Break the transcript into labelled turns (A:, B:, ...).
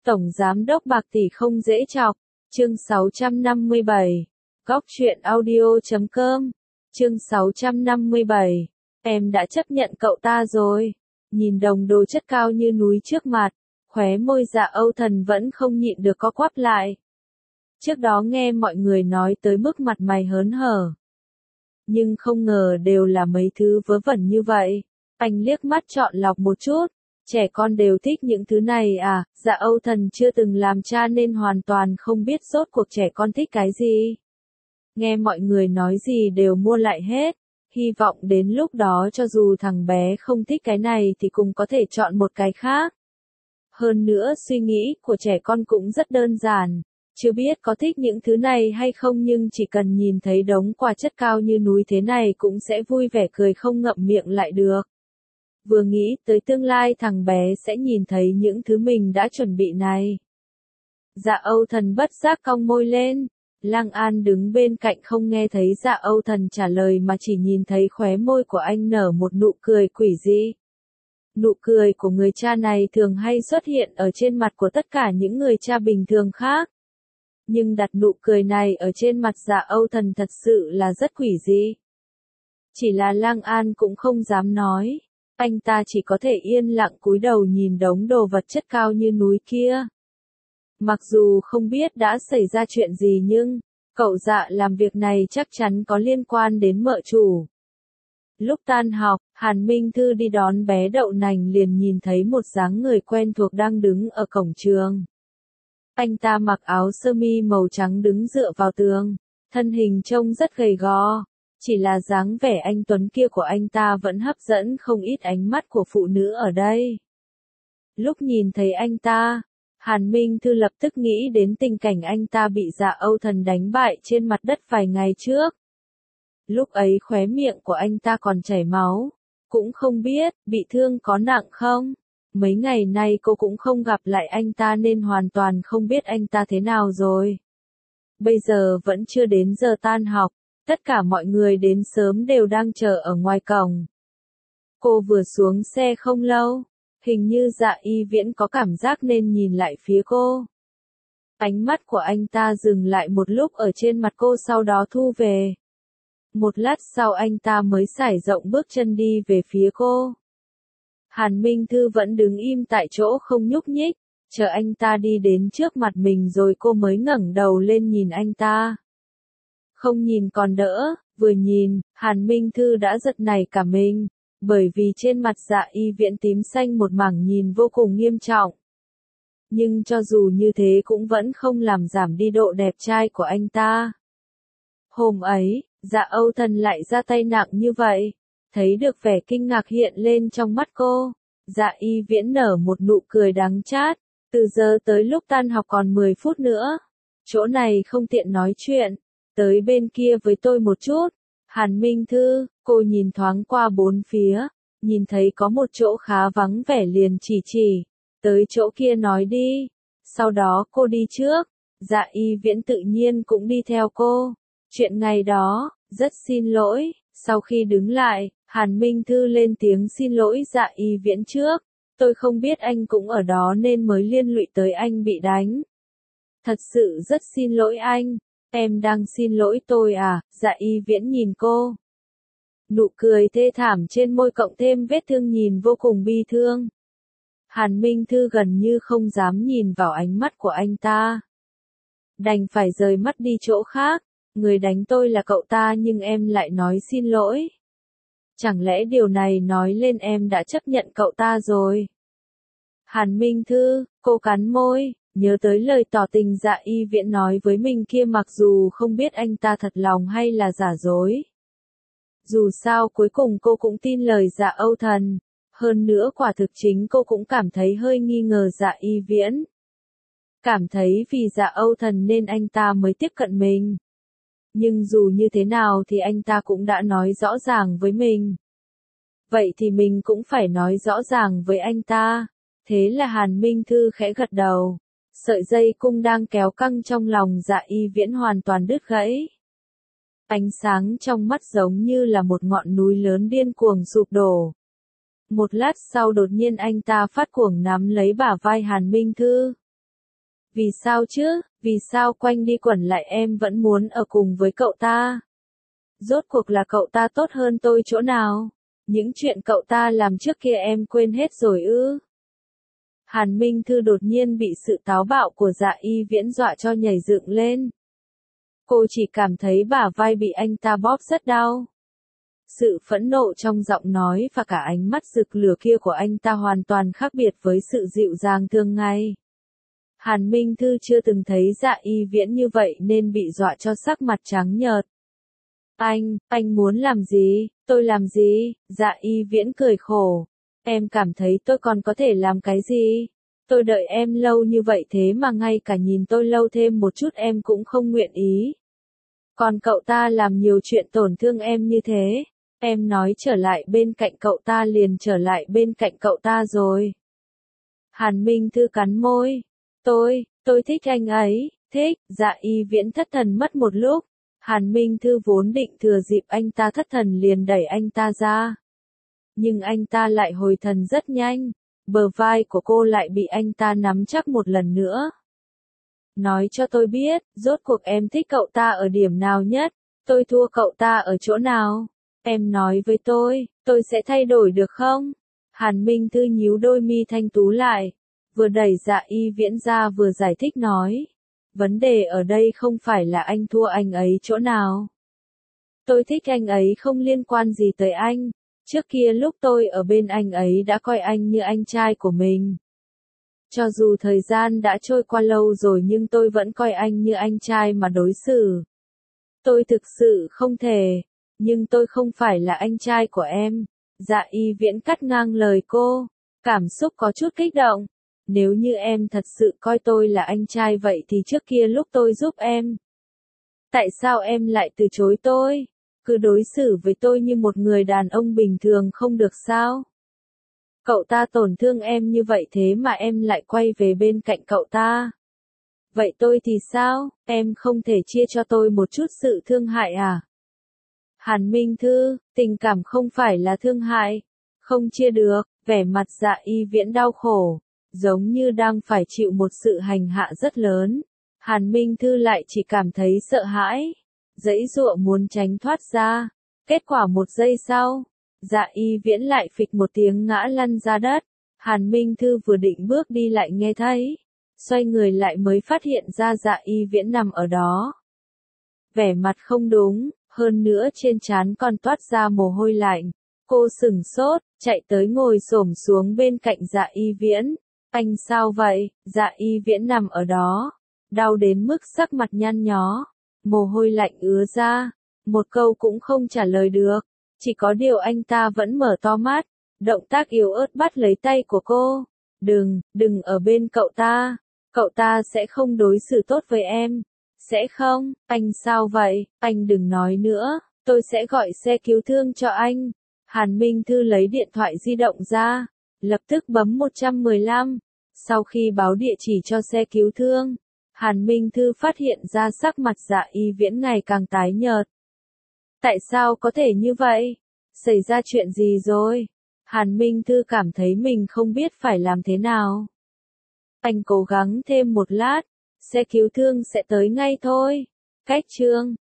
A: Tổng Giám đốc bạc tỷ không dễ chọc. Chương 657. Góc truyện audio.com. Chương 657. Em đã chấp nhận cậu ta rồi. Nhìn đồng đồ chất cao như núi trước mặt, khóe môi Dạ Âu Thần vẫn không nhịn được co quắp lại. Trước đó nghe mọi người nói tới mức mặt mày hớn hở. Nhưng không ngờ đều là mấy thứ vớ vẩn như vậy. Anh liếc mắt chọn lọc một chút. Trẻ con đều thích những thứ này à? Dạ Âu Thần chưa từng làm cha nên hoàn toàn không biết rốt cuộc trẻ con thích cái gì. Nghe mọi người nói gì đều mua lại hết. Hy vọng đến lúc đó cho dù thằng bé không thích cái này thì cũng có thể chọn một cái khác. Hơn nữa suy nghĩ của trẻ con cũng rất đơn giản. Chưa biết có thích những thứ này hay không nhưng chỉ cần nhìn thấy đống quà chất cao như núi thế này cũng sẽ vui vẻ cười không ngậm miệng lại được. Vừa nghĩ tới tương lai thằng bé sẽ nhìn thấy những thứ mình đã chuẩn bị này. Dạ Âu Thần bất giác cong môi lên. Lăng An đứng bên cạnh không nghe thấy Dạ Âu Thần trả lời mà chỉ nhìn thấy khóe môi của anh nở một nụ cười quỷ dị. Nụ cười của người cha này thường hay xuất hiện ở trên mặt của tất cả những người cha bình thường khác. Nhưng đặt nụ cười này ở trên mặt Dạ Âu Thần thật sự là rất quỷ dị. Chỉ là Lăng An cũng không dám nói. Anh ta chỉ có thể yên lặng cúi đầu nhìn đống đồ vật chất cao như núi kia. Mặc dù không biết đã xảy ra chuyện gì nhưng, cậu Dạ làm việc này chắc chắn có liên quan đến mợ chủ. Lúc tan học, Hàn Minh Thư đi đón bé Đậu Nành liền nhìn thấy một dáng người quen thuộc đang đứng ở cổng trường. Anh ta mặc áo sơ mi màu trắng đứng dựa vào tường, thân hình trông rất gầy gò. Chỉ là dáng vẻ anh tuấn kia của anh ta vẫn hấp dẫn không ít ánh mắt của phụ nữ ở đây. Lúc nhìn thấy anh ta, Hàn Minh Thư lập tức nghĩ đến tình cảnh anh ta bị Dạ Âu Thần đánh bại trên mặt đất vài ngày trước. Lúc ấy khóe miệng của anh ta còn chảy máu, cũng không biết bị thương có nặng không. Mấy ngày nay cô cũng không gặp lại anh ta nên hoàn toàn không biết anh ta thế nào rồi. Bây giờ vẫn chưa đến giờ tan học. Tất cả mọi người đến sớm đều đang chờ ở ngoài cổng. Cô vừa xuống xe không lâu, hình như Dạ Y Viễn có cảm giác nên nhìn lại phía cô. Ánh mắt của anh ta dừng lại một lúc ở trên mặt cô sau đó thu về. Một lát sau anh ta mới sải rộng bước chân đi về phía cô. Hàn Minh Thư vẫn đứng im tại chỗ không nhúc nhích, chờ anh ta đi đến trước mặt mình rồi cô mới ngẩng đầu lên nhìn anh ta. Không nhìn còn đỡ, vừa nhìn, Hàn Minh Thư đã giật nảy cả mình, bởi vì trên mặt Dạ Y Viễn tím xanh một mảng nhìn vô cùng nghiêm trọng. Nhưng cho dù như thế cũng vẫn không làm giảm đi độ đẹp trai của anh ta. Hôm ấy, Dạ Âu Thần lại ra tay nặng như vậy, thấy được vẻ kinh ngạc hiện lên trong mắt cô. Dạ Y Viễn nở một nụ cười đắng chát, từ giờ tới lúc tan học còn 10 phút nữa. Chỗ này không tiện nói chuyện. Tới bên kia với tôi một chút. Hàn Minh Thư, cô nhìn thoáng qua bốn phía, nhìn thấy có một chỗ khá vắng vẻ liền chỉ. Tới chỗ kia nói đi. Sau đó cô đi trước. Dạ Y Viễn tự nhiên cũng đi theo cô. Chuyện ngày đó, rất xin lỗi. Sau khi đứng lại, Hàn Minh Thư lên tiếng xin lỗi Dạ Y Viễn trước. Tôi không biết anh cũng ở đó nên mới liên lụy tới anh bị đánh. Thật sự rất xin lỗi anh. Em đang xin lỗi tôi à? Dạ Y Viễn nhìn cô. Nụ cười thê thảm trên môi cộng thêm vết thương nhìn vô cùng bi thương. Hàn Minh Thư gần như không dám nhìn vào ánh mắt của anh ta. Đành phải rời mắt đi chỗ khác. Người đánh tôi là cậu ta nhưng em lại nói xin lỗi. Chẳng lẽ điều này nói lên em đã chấp nhận cậu ta rồi? Hàn Minh Thư, cô cắn môi. Nhớ tới lời tỏ tình Dạ Y Viễn nói với mình kia mặc dù không biết anh ta thật lòng hay là giả dối. Dù sao cuối cùng cô cũng tin lời Dạ Âu Thần. Hơn nữa quả thực chính cô cũng cảm thấy hơi nghi ngờ Dạ Y Viễn. Cảm thấy vì Dạ Âu Thần nên anh ta mới tiếp cận mình. Nhưng dù như thế nào thì anh ta cũng đã nói rõ ràng với mình. Vậy thì mình cũng phải nói rõ ràng với anh ta. Thế là Hàn Minh Thư khẽ gật đầu. Sợi dây cung đang kéo căng trong lòng Dạ Y Viễn hoàn toàn đứt gãy. Ánh sáng trong mắt giống như là một ngọn núi lớn điên cuồng sụp đổ. Một lát sau đột nhiên anh ta phát cuồng nắm lấy bả vai Hàn Minh Thư. Vì sao chứ, vì sao quanh đi quẩn lại em vẫn muốn ở cùng với cậu ta? Rốt cuộc là cậu ta tốt hơn tôi chỗ nào? Những chuyện cậu ta làm trước kia em quên hết rồi ư? Hàn Minh Thư đột nhiên bị sự táo bạo của Dạ Y Viễn dọa cho nhảy dựng lên. Cô chỉ cảm thấy bả vai bị anh ta bóp rất đau. Sự phẫn nộ trong giọng nói và cả ánh mắt rực lửa kia của anh ta hoàn toàn khác biệt với sự dịu dàng thường ngày. Hàn Minh Thư chưa từng thấy Dạ Y Viễn như vậy nên bị dọa cho sắc mặt trắng nhợt. Anh muốn làm gì? Tôi làm gì? Dạ Y Viễn cười khổ. Em cảm thấy tôi còn có thể làm cái gì? Tôi đợi em lâu như vậy thế mà ngay cả nhìn tôi lâu thêm một chút em cũng không nguyện ý. Còn cậu ta làm nhiều chuyện tổn thương em như thế. Em nói trở lại bên cạnh cậu ta liền trở lại bên cạnh cậu ta rồi. Hàn Minh Thư cắn môi. Tôi thích anh ấy, thích. Dạ Y Viễn thất thần mất một lúc. Hàn Minh Thư vốn định thừa dịp anh ta thất thần liền đẩy anh ta ra. Nhưng anh ta lại hồi thần rất nhanh. Bờ vai của cô lại bị anh ta nắm chắc một lần nữa. Nói cho tôi biết, rốt cuộc em thích cậu ta ở điểm nào nhất? Tôi thua cậu ta ở chỗ nào? Em nói với tôi sẽ thay đổi được không? Hàn Minh Thư nhíu đôi mi thanh tú lại. Vừa đẩy Dạ Y Viễn ra vừa giải thích nói. Vấn đề ở đây không phải là anh thua anh ấy chỗ nào. Tôi thích anh ấy không liên quan gì tới anh. Trước kia lúc tôi ở bên anh ấy đã coi anh như anh trai của mình. Cho dù thời gian đã trôi qua lâu rồi nhưng tôi vẫn coi anh như anh trai mà đối xử. Tôi thực sự không thể, nhưng tôi không phải là anh trai của em. Dạ Y Viễn cắt ngang lời cô, cảm xúc có chút kích động. Nếu như em thật sự coi tôi là anh trai vậy thì trước kia lúc tôi giúp em. Tại sao em lại từ chối tôi? Cứ đối xử với tôi như một người đàn ông bình thường không được sao? Cậu ta tổn thương em như vậy thế mà em lại quay về bên cạnh cậu ta. Vậy tôi thì sao? Em không thể chia cho tôi một chút sự thương hại à? Hàn Minh Thư, tình cảm không phải là thương hại. Không chia được, vẻ mặt Dạ Y Viễn đau khổ. Giống như đang phải chịu một sự hành hạ rất lớn. Hàn Minh Thư lại chỉ cảm thấy sợ hãi. Giãy giụa muốn tránh thoát ra. Kết quả một giây sau. Dạ Y Viễn lại phịch một tiếng ngã lăn ra đất. Hàn Minh Thư vừa định bước đi lại nghe thấy. Xoay người lại mới phát hiện ra Dạ Y Viễn nằm ở đó. Vẻ mặt không đúng, hơn nữa trên trán còn toát ra mồ hôi lạnh. Cô sửng sốt, chạy tới ngồi xổm xuống bên cạnh Dạ Y Viễn. Anh sao vậy? Dạ Y Viễn nằm ở đó. Đau đến mức sắc mặt nhăn nhó. Mồ hôi lạnh ứa ra. Một câu cũng không trả lời được. Chỉ có điều anh ta vẫn mở to mắt. Động tác yếu ớt bắt lấy tay của cô. Đừng ở bên cậu ta. Cậu ta sẽ không đối xử tốt với em. Sẽ không? Anh sao vậy? Anh đừng nói nữa. Tôi sẽ gọi xe cứu thương cho anh. Hàn Minh Thư lấy điện thoại di động ra. Lập tức bấm 115. Sau khi báo địa chỉ cho xe cứu thương, Hàn Minh Thư phát hiện ra sắc mặt Dạ Y Viễn ngày càng tái nhợt. Tại sao có thể như vậy? Xảy ra chuyện gì rồi? Hàn Minh Thư cảm thấy mình không biết phải làm thế nào. Anh cố gắng thêm một lát, xe cứu thương sẽ tới ngay thôi. Cách chương